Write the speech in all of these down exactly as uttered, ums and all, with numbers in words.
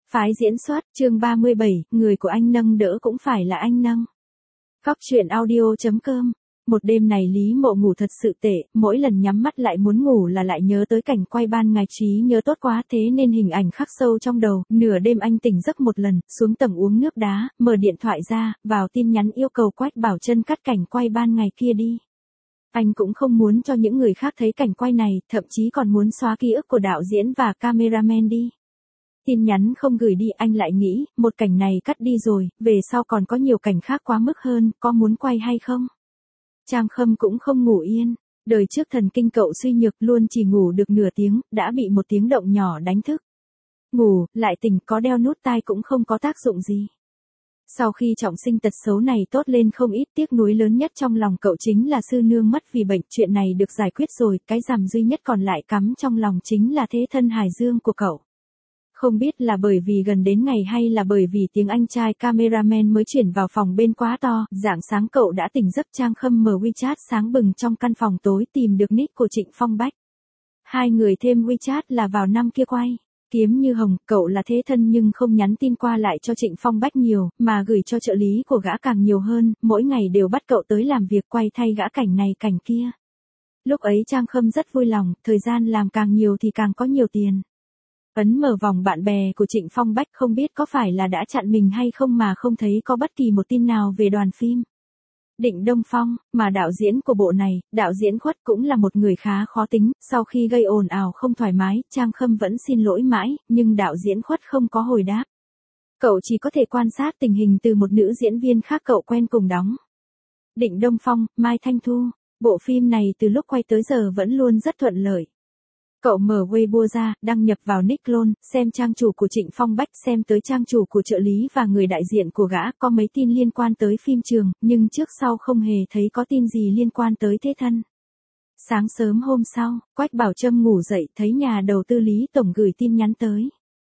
Phái diễn xuất, chương ba mươi bảy, người của anh nâng đỡ cũng phải là anh nâng. Góc truyện audio chấm com. Một đêm này Lý Mộ ngủ thật sự tệ, mỗi lần nhắm mắt lại muốn ngủ là lại nhớ tới cảnh quay ban ngày, trí nhớ tốt quá thế nên hình ảnh khắc sâu trong đầu. Nửa đêm anh tỉnh giấc một lần, xuống tầng uống nước đá, mở điện thoại ra, vào tin nhắn yêu cầu Quách Bảo Trân cắt cảnh quay ban ngày kia đi. Anh cũng không muốn cho những người khác thấy cảnh quay này, thậm chí còn muốn xóa ký ức của đạo diễn và cameraman đi. Tin nhắn không gửi đi, anh lại nghĩ, một cảnh này cắt đi rồi, về sau còn có nhiều cảnh khác quá mức hơn, có muốn quay hay không? Trang Khâm cũng không ngủ yên, đời trước thần kinh cậu suy nhược luôn chỉ ngủ được nửa tiếng, đã bị một tiếng động nhỏ đánh thức. Ngủ, lại tỉnh, có đeo nút tai cũng không có tác dụng gì. Sau khi trọng sinh tật xấu này tốt lên không ít, tiếc nuối lớn nhất trong lòng cậu chính là sư nương mất vì bệnh, chuyện này được giải quyết rồi, cái rằm duy nhất còn lại cắm trong lòng chính là thế thân hài dương của cậu. Không biết là bởi vì gần đến ngày hay là bởi vì tiếng anh trai cameraman mới chuyển vào phòng bên quá to, rạng sáng cậu đã tỉnh giấc. Trang Khâm mở WeChat sáng bừng trong căn phòng tối tìm được nick của Trịnh Phong Bách. Hai người thêm WeChat là vào năm kia quay. Kiếm như hồng, cậu là thế thân nhưng không nhắn tin qua lại cho Trịnh Phong Bách nhiều, mà gửi cho trợ lý của gã càng nhiều hơn, mỗi ngày đều bắt cậu tới làm việc quay thay gã cảnh này cảnh kia. Lúc ấy Trang Khâm rất vui lòng, thời gian làm càng nhiều thì càng có nhiều tiền. Ấn mở vòng bạn bè của Trịnh Phong Bách, không biết có phải là đã chặn mình hay không mà không thấy có bất kỳ một tin nào về đoàn phim Định Đông Phong, mà đạo diễn của bộ này, đạo diễn Khuất cũng là một người khá khó tính, sau khi gây ồn ào không thoải mái, Trang Khâm vẫn xin lỗi mãi, nhưng đạo diễn Khuất không có hồi đáp. Cậu chỉ có thể quan sát tình hình từ một nữ diễn viên khác cậu quen cùng đóng. Định Đông Phong, Mai Thanh Thu, bộ phim này từ lúc quay tới giờ vẫn luôn rất thuận lợi. Cậu mở Weibo ra, đăng nhập vào nick clone, xem trang chủ của Trịnh Phong Bách, xem tới trang chủ của trợ lý và người đại diện của gã, có mấy tin liên quan tới phim trường, nhưng trước sau không hề thấy có tin gì liên quan tới thế thân. Sáng sớm hôm sau, Quách Bảo Trâm ngủ dậy thấy nhà đầu tư Lý Tổng gửi tin nhắn tới.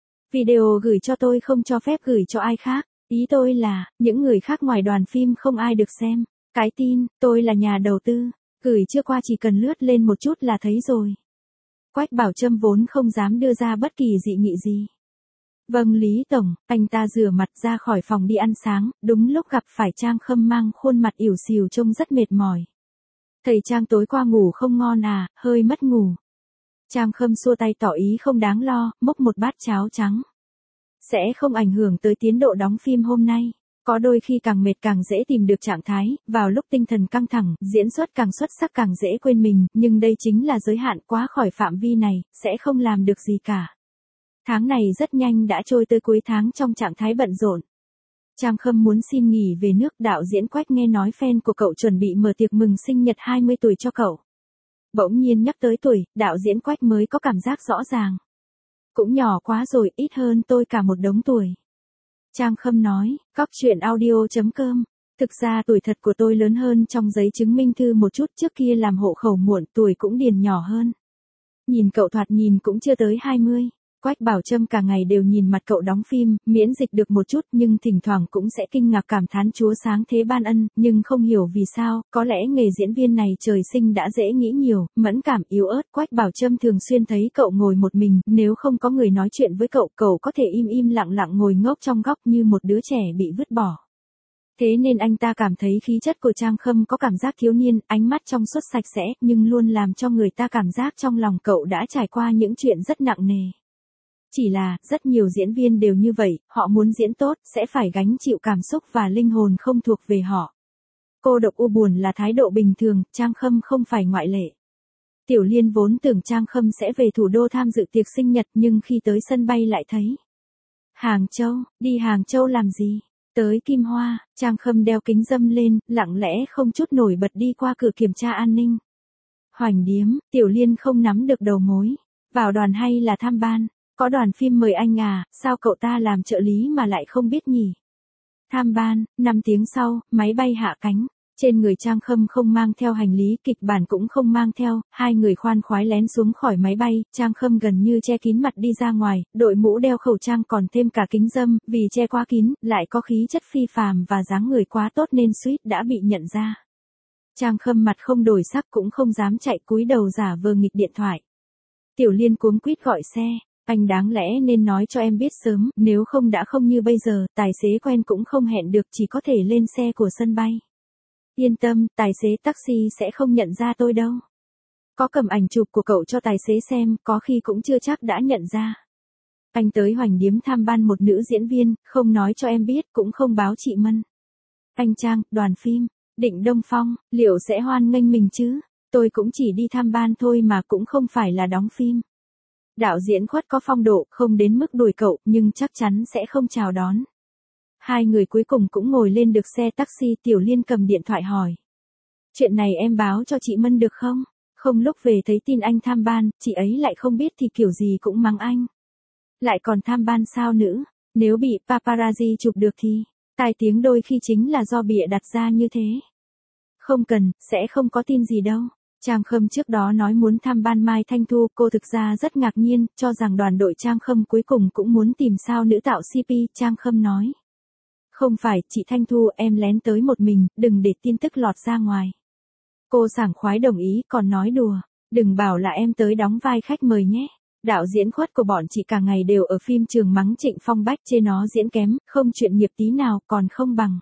Video gửi cho tôi không cho phép gửi cho ai khác, ý tôi là, những người khác ngoài đoàn phim không ai được xem. Cái tin, tôi là nhà đầu tư, gửi chưa qua chỉ cần lướt lên một chút là thấy rồi. Quách Bảo Trâm vốn không dám đưa ra bất kỳ dị nghị gì. Vâng Lý Tổng, anh ta rửa mặt ra khỏi phòng đi ăn sáng, đúng lúc gặp phải Trang Khâm mang khuôn mặt ỉu xìu trông rất mệt mỏi. Thầy Trang tối qua ngủ không ngon à, hơi mất ngủ. Trang Khâm xua tay tỏ ý không đáng lo, múc một bát cháo trắng. Sẽ không ảnh hưởng tới tiến độ đóng phim hôm nay. Có đôi khi càng mệt càng dễ tìm được trạng thái, vào lúc tinh thần căng thẳng, diễn xuất càng xuất sắc càng dễ quên mình, nhưng đây chính là giới hạn, quá khỏi phạm vi này, sẽ không làm được gì cả. Tháng này rất nhanh đã trôi tới cuối tháng trong trạng thái bận rộn. Trang Khâm muốn xin nghỉ về nước, đạo diễn Quách nghe nói fan của cậu chuẩn bị mở tiệc mừng sinh nhật hai mươi tuổi cho cậu. Bỗng nhiên nhắc tới tuổi, đạo diễn Quách mới có cảm giác rõ ràng. Cũng nhỏ quá rồi, ít hơn tôi cả một đống tuổi. Trang Khâm nói, góc truyện audio chấm com. Thực ra tuổi thật của tôi lớn hơn trong giấy chứng minh thư một chút, trước kia làm hộ khẩu muộn, tuổi cũng điền nhỏ hơn. Nhìn cậu thoạt nhìn cũng chưa tới hai mươi. Quách Bảo Trâm cả ngày đều nhìn mặt cậu đóng phim, miễn dịch được một chút nhưng thỉnh thoảng cũng sẽ kinh ngạc cảm thán Chúa sáng thế ban ân, nhưng không hiểu vì sao, có lẽ nghề diễn viên này trời sinh đã dễ nghĩ nhiều, mẫn cảm yếu ớt. Quách Bảo Trâm thường xuyên thấy cậu ngồi một mình, nếu không có người nói chuyện với cậu, cậu có thể im im lặng lặng ngồi ngốc trong góc như một đứa trẻ bị vứt bỏ. Thế nên anh ta cảm thấy khí chất của Trang Khâm có cảm giác thiếu niên, ánh mắt trong suốt sạch sẽ, nhưng luôn làm cho người ta cảm giác trong lòng cậu đã trải qua những chuyện rất nặng nề. Chỉ là, rất nhiều diễn viên đều như vậy, họ muốn diễn tốt, sẽ phải gánh chịu cảm xúc và linh hồn không thuộc về họ. Cô độc u buồn là thái độ bình thường, Trang Khâm không phải ngoại lệ. Tiểu Liên vốn tưởng Trang Khâm sẽ về thủ đô tham dự tiệc sinh nhật nhưng khi tới sân bay lại thấy. Hàng Châu, đi Hàng Châu làm gì? Tới Kim Hoa, Trang Khâm đeo kính râm lên, lặng lẽ không chút nổi bật đi qua cửa kiểm tra an ninh. Hoành Điếm, Tiểu Liên không nắm được đầu mối. Vào đoàn hay là tham ban? Có đoàn phim mời anh à, sao cậu ta làm trợ lý mà lại không biết nhỉ? Tham ban, năm tiếng sau, máy bay hạ cánh. Trên người Trang Khâm không mang theo hành lý, kịch bản cũng không mang theo, hai người khoan khoái lén xuống khỏi máy bay, Trang Khâm gần như che kín mặt đi ra ngoài, đội mũ đeo khẩu trang còn thêm cả kính râm, vì che quá kín, lại có khí chất phi phàm và dáng người quá tốt nên suýt đã bị nhận ra. Trang Khâm mặt không đổi sắc cũng không dám chạy, cúi đầu giả vờ nghịch điện thoại. Tiểu Liên cuống quýt gọi xe. Anh đáng lẽ nên nói cho em biết sớm, nếu không đã không như bây giờ, tài xế quen cũng không hẹn được, chỉ có thể lên xe của sân bay. Yên tâm, tài xế taxi sẽ không nhận ra tôi đâu. Có cầm ảnh chụp của cậu cho tài xế xem, có khi cũng chưa chắc đã nhận ra. Anh tới Hoành Điếm tham ban một nữ diễn viên, không nói cho em biết, cũng không báo chị Mân. Anh Trang, đoàn phim, Định Đông Phong, liệu sẽ hoan nghênh mình chứ? Tôi cũng chỉ đi tham ban thôi mà cũng không phải là đóng phim. Đạo diễn Khuất có phong độ, không đến mức đuổi cậu, nhưng chắc chắn sẽ không chào đón. Hai người cuối cùng cũng ngồi lên được xe taxi, Tiểu Liên cầm điện thoại hỏi. Chuyện này em báo cho chị Mân được không? Không lúc về thấy tin anh tham ban, chị ấy lại không biết thì kiểu gì cũng mắng anh. Lại còn tham ban sao nữa, nếu bị paparazzi chụp được thì, tai tiếng đôi khi chính là do bịa đặt ra như thế. Không cần, sẽ không có tin gì đâu. Trang Khâm trước đó nói muốn tham ban Mai Thanh Thu, cô thực ra rất ngạc nhiên, cho rằng đoàn đội Trang Khâm cuối cùng cũng muốn tìm sao nữ tạo xê pê, Trang Khâm nói. Không phải, chị Thanh Thu, em lén tới một mình, đừng để tin tức lọt ra ngoài. Cô sảng khoái đồng ý, còn nói đùa, đừng bảo là em tới đóng vai khách mời nhé. Đạo diễn Khuất của bọn chị cả ngày đều ở phim trường mắng Trịnh Phong Bách chê nó diễn kém, không chuyện nghiệp tí nào, còn không bằng.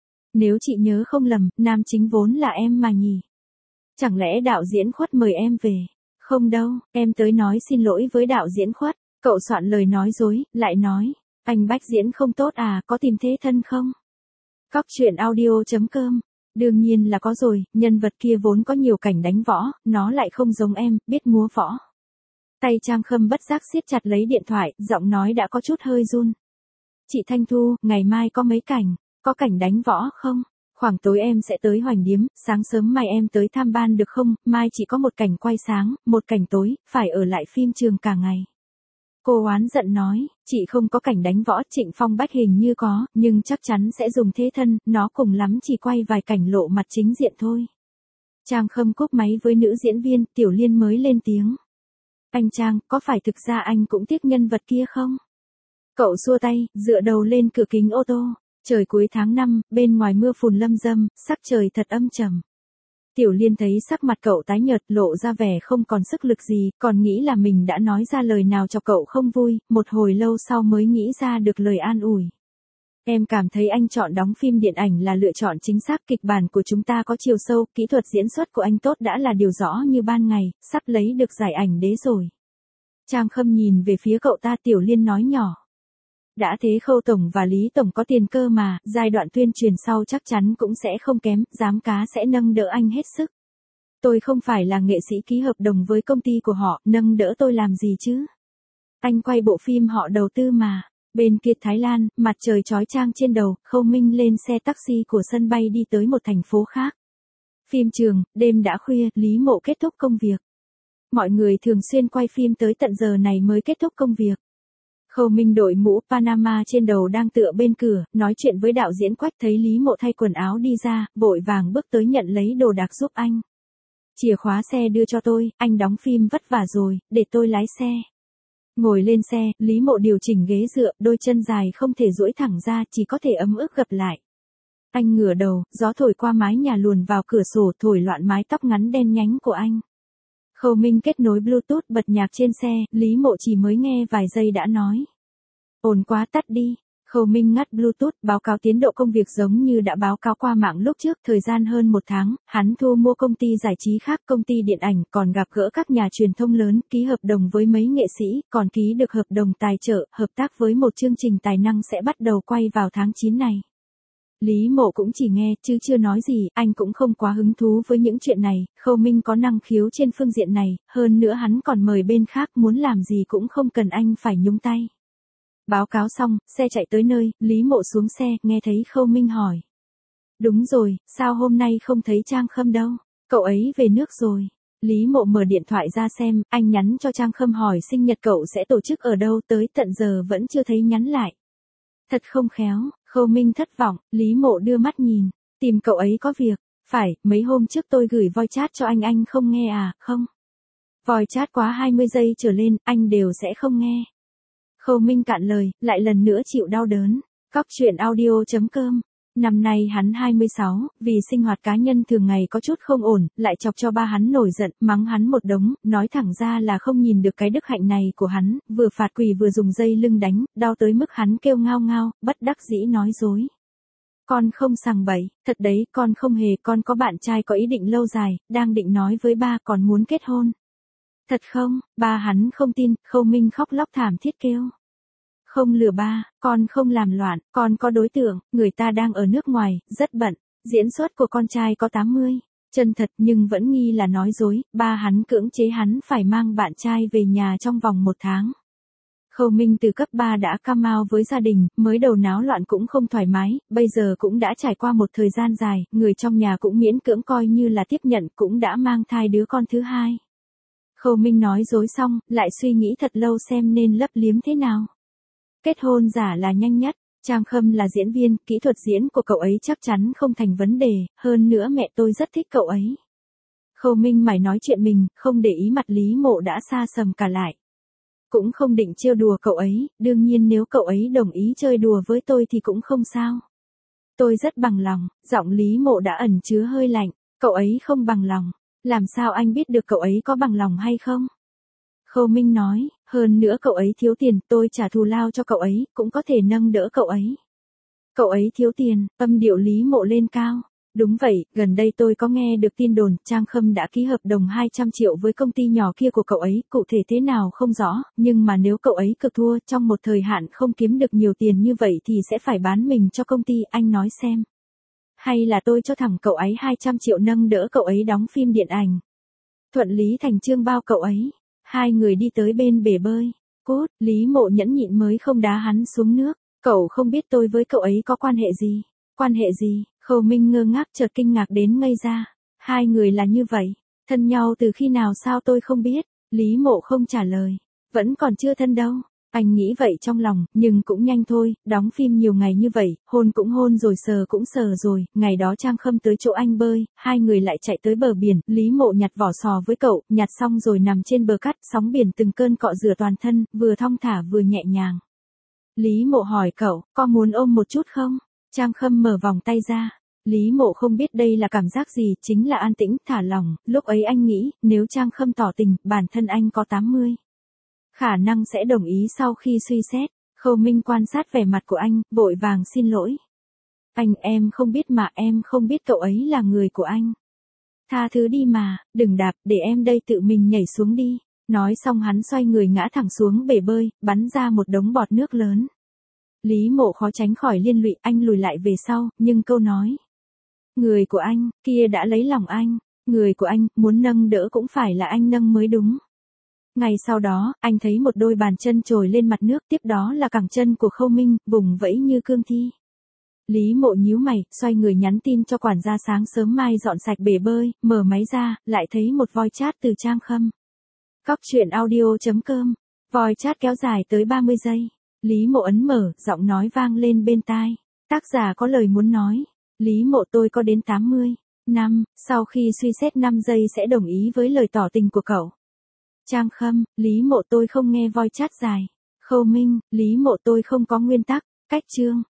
Nếu chị nhớ không lầm, nam chính vốn là em mà nhỉ. Chẳng lẽ đạo diễn Khuất mời em về? Không đâu, em tới nói xin lỗi với đạo diễn Khuất. Cậu soạn lời nói dối, lại nói, anh Bách diễn không tốt à, có tìm thế thân không? Cóc truyện audio chấm com. Đương nhiên là có rồi, nhân vật kia vốn có nhiều cảnh đánh võ, nó lại không giống em, biết múa võ. Tay Trang Khâm bất giác siết chặt lấy điện thoại, giọng nói đã có chút hơi run. Chị Thanh Thu, ngày mai có mấy cảnh, có cảnh đánh võ không? Khoảng tối em sẽ tới Hoành Điếm, sáng sớm mai em tới tham ban được không? Mai chỉ có một cảnh quay sáng, một cảnh tối, phải ở lại phim trường cả ngày. Cô oán giận nói, chị không có cảnh đánh võ, Trịnh Phong Bách hình như có, nhưng chắc chắn sẽ dùng thế thân, nó cùng lắm chỉ quay vài cảnh lộ mặt chính diện thôi. Trang Khâm cúp máy với nữ diễn viên, Tiểu Liên mới lên tiếng. Anh Trang, có phải thực ra anh cũng tiếc nhân vật kia không? Cậu xua tay, dựa đầu lên cửa kính ô tô. Trời cuối tháng năm, bên ngoài mưa phùn lâm dâm, sắc trời thật âm trầm. Tiểu Liên thấy sắc mặt cậu tái nhợt, lộ ra vẻ không còn sức lực gì, còn nghĩ là mình đã nói ra lời nào cho cậu không vui, một hồi lâu sau mới nghĩ ra được lời an ủi. Em cảm thấy anh chọn đóng phim điện ảnh là lựa chọn chính xác, kịch bản của chúng ta có chiều sâu, kỹ thuật diễn xuất của anh tốt đã là điều rõ như ban ngày, sắp lấy được giải ảnh đế rồi. Trang Khâm nhìn về phía cậu ta, Tiểu Liên nói nhỏ. Đã thế Khâu Tổng và Lý Tổng có tiền cơ mà, giai đoạn tuyên truyền sau chắc chắn cũng sẽ không kém, giám cá sẽ nâng đỡ anh hết sức. Tôi không phải là nghệ sĩ ký hợp đồng với công ty của họ, nâng đỡ tôi làm gì chứ? Anh quay bộ phim họ đầu tư mà. Bên kia Thái Lan, mặt trời chói chang trên đầu, Khâu Minh lên xe taxi của sân bay đi tới một thành phố khác. Phim trường, đêm đã khuya, Lý Mộ kết thúc công việc. Mọi người thường xuyên quay phim tới tận giờ này mới kết thúc công việc. Khâu Minh đội mũ Panama trên đầu đang tựa bên cửa, nói chuyện với đạo diễn Quách, thấy Lý Mộ thay quần áo đi ra, vội vàng bước tới nhận lấy đồ đạc giúp anh. Chìa khóa xe đưa cho tôi, anh đóng phim vất vả rồi, để tôi lái xe. Ngồi lên xe, Lý Mộ điều chỉnh ghế dựa, đôi chân dài không thể duỗi thẳng ra, chỉ có thể ấm ức gập lại. Anh ngửa đầu, gió thổi qua mái nhà luồn vào cửa sổ, thổi loạn mái tóc ngắn đen nhánh của anh. Khâu Minh kết nối Bluetooth, bật nhạc trên xe, Lý Mộ chỉ mới nghe vài giây đã nói. Ồn quá, tắt đi. Khâu Minh ngắt Bluetooth, báo cáo tiến độ công việc giống như đã báo cáo qua mạng lúc trước, thời gian hơn một tháng, hắn thu mua công ty giải trí khác, công ty điện ảnh, còn gặp gỡ các nhà truyền thông lớn, ký hợp đồng với mấy nghệ sĩ, còn ký được hợp đồng tài trợ, hợp tác với một chương trình tài năng sẽ bắt đầu quay vào tháng chín này. Lý Mộ cũng chỉ nghe, chứ chưa nói gì, anh cũng không quá hứng thú với những chuyện này, Khâu Minh có năng khiếu trên phương diện này, hơn nữa hắn còn mời bên khác, muốn làm gì cũng không cần anh phải nhúng tay. Báo cáo xong, xe chạy tới nơi, Lý Mộ xuống xe, nghe thấy Khâu Minh hỏi. Đúng rồi, sao hôm nay không thấy Trang Khâm đâu? Cậu ấy về nước rồi. Lý Mộ mở điện thoại ra xem, anh nhắn cho Trang Khâm hỏi sinh nhật cậu sẽ tổ chức ở đâu, tới tận giờ vẫn chưa thấy nhắn lại. Thật không khéo, Khâu Minh thất vọng, Lý Mộ đưa mắt nhìn, tìm cậu ấy có việc. Phải, mấy hôm trước tôi gửi voice chat cho anh anh không nghe à, không? Voice chat quá hai mươi giây trở lên, anh đều sẽ không nghe. Khâu Minh cạn lời, lại lần nữa chịu đau đớn. Cóc truyện audio chấm com Năm nay hắn hai mươi sáu, vì sinh hoạt cá nhân thường ngày có chút không ổn, lại chọc cho ba hắn nổi giận, mắng hắn một đống, nói thẳng ra là không nhìn được cái đức hạnh này của hắn, vừa phạt quỳ vừa dùng dây lưng đánh, đau tới mức hắn kêu ngao ngao, bất đắc dĩ nói dối. Con không sằng bậy, thật đấy, con không hề, con có bạn trai có ý định lâu dài, đang định nói với ba còn muốn kết hôn. Thật không? Ba hắn không tin, Khâu Minh khóc lóc thảm thiết kêu. Không lừa ba, con không làm loạn, con có đối tượng, người ta đang ở nước ngoài, rất bận, diễn xuất của con trai có tám mươi, chân thật nhưng vẫn nghi là nói dối, ba hắn cưỡng chế hắn phải mang bạn trai về nhà trong vòng một tháng. Khâu Minh từ cấp ba đã cam mau với gia đình, mới đầu náo loạn cũng không thoải mái, bây giờ cũng đã trải qua một thời gian dài, người trong nhà cũng miễn cưỡng coi như là tiếp nhận, cũng đã mang thai đứa con thứ hai. Khâu Minh nói dối xong, lại suy nghĩ thật lâu xem nên lấp liếm thế nào. Kết hôn giả là nhanh nhất, Trang Khâm là diễn viên, kỹ thuật diễn của cậu ấy chắc chắn không thành vấn đề, hơn nữa mẹ tôi rất thích cậu ấy. Khâu Minh mải nói chuyện mình, không để ý mặt Lý Mộ đã xa sầm cả lại. Cũng không định trêu đùa cậu ấy, đương nhiên nếu cậu ấy đồng ý chơi đùa với tôi thì cũng không sao. Tôi rất bằng lòng, giọng Lý Mộ đã ẩn chứa hơi lạnh, cậu ấy không bằng lòng, làm sao anh biết được cậu ấy có bằng lòng hay không? Khâu Minh nói, hơn nữa cậu ấy thiếu tiền, tôi trả thù lao cho cậu ấy, cũng có thể nâng đỡ cậu ấy. Cậu ấy thiếu tiền, âm điệu Lý Mộ lên cao. Đúng vậy, gần đây tôi có nghe được tin đồn, Trang Khâm đã ký hợp đồng hai trăm triệu với công ty nhỏ kia của cậu ấy, cụ thể thế nào không rõ, nhưng mà nếu cậu ấy cực thua trong một thời hạn không kiếm được nhiều tiền như vậy thì sẽ phải bán mình cho công ty, anh nói xem. Hay là tôi cho thẳng cậu ấy hai trăm triệu nâng đỡ cậu ấy đóng phim điện ảnh. Thuận lý thành chương bao cậu ấy. Hai người đi tới bên bể bơi. Cút, Lý Mộ nhẫn nhịn mới không đá hắn xuống nước. Cậu không biết tôi với cậu ấy có quan hệ gì. Quan hệ gì? Khâu Minh ngơ ngác chợt kinh ngạc đến ngây ra. Hai người là như vậy. Thân nhau từ khi nào sao tôi không biết. Lý Mộ không trả lời. Vẫn còn chưa thân đâu. Anh nghĩ vậy trong lòng, nhưng cũng nhanh thôi, đóng phim nhiều ngày như vậy, hôn cũng hôn rồi sờ cũng sờ rồi, ngày đó Trang Khâm tới chỗ anh bơi, hai người lại chạy tới bờ biển, Lý Mộ nhặt vỏ sò với cậu, nhặt xong rồi nằm trên bờ cát, sóng biển từng cơn cọ rửa toàn thân, vừa thong thả vừa nhẹ nhàng. Lý Mộ hỏi cậu, có muốn ôm một chút không? Trang Khâm mở vòng tay ra. Lý Mộ không biết đây là cảm giác gì, chính là an tĩnh, thả lỏng, lúc ấy anh nghĩ, nếu Trang Khâm tỏ tình, bản thân anh có tám mươi. Khả năng sẽ đồng ý sau khi suy xét. Khâu Minh quan sát vẻ mặt của anh, vội vàng xin lỗi. Anh em không biết mà em không biết cậu ấy là người của anh. Tha thứ đi mà, đừng đạp, để em đây tự mình nhảy xuống đi. Nói xong hắn xoay người ngã thẳng xuống bể bơi, bắn ra một đống bọt nước lớn. Lý Mộ khó tránh khỏi liên lụy, anh lùi lại về sau, nhưng câu nói. Người của anh, kia đã lấy lòng anh. Người của anh, muốn nâng đỡ cũng phải là anh nâng mới đúng. Ngày sau đó, anh thấy một đôi bàn chân trồi lên mặt nước, tiếp đó là cẳng chân của Khâu Minh, vùng vẫy như cương thi. Lý Mộ nhíu mày, xoay người nhắn tin cho quản gia sáng sớm mai dọn sạch bể bơi, mở máy ra, lại thấy một voice chat từ Trang Khâm. Cóc truyện audio chấm com. Voice chat kéo dài tới ba mươi giây. Lý Mộ ấn mở, giọng nói vang lên bên tai. Tác giả có lời muốn nói. Lý Mộ tôi có đến tám mươi năm, sau khi suy xét năm giây sẽ đồng ý với lời tỏ tình của cậu. Trang Khâm, Lý Mộ tôi không nghe voice chat dài. Khâu Minh, Lý Mộ tôi không có nguyên tắc, cách chương.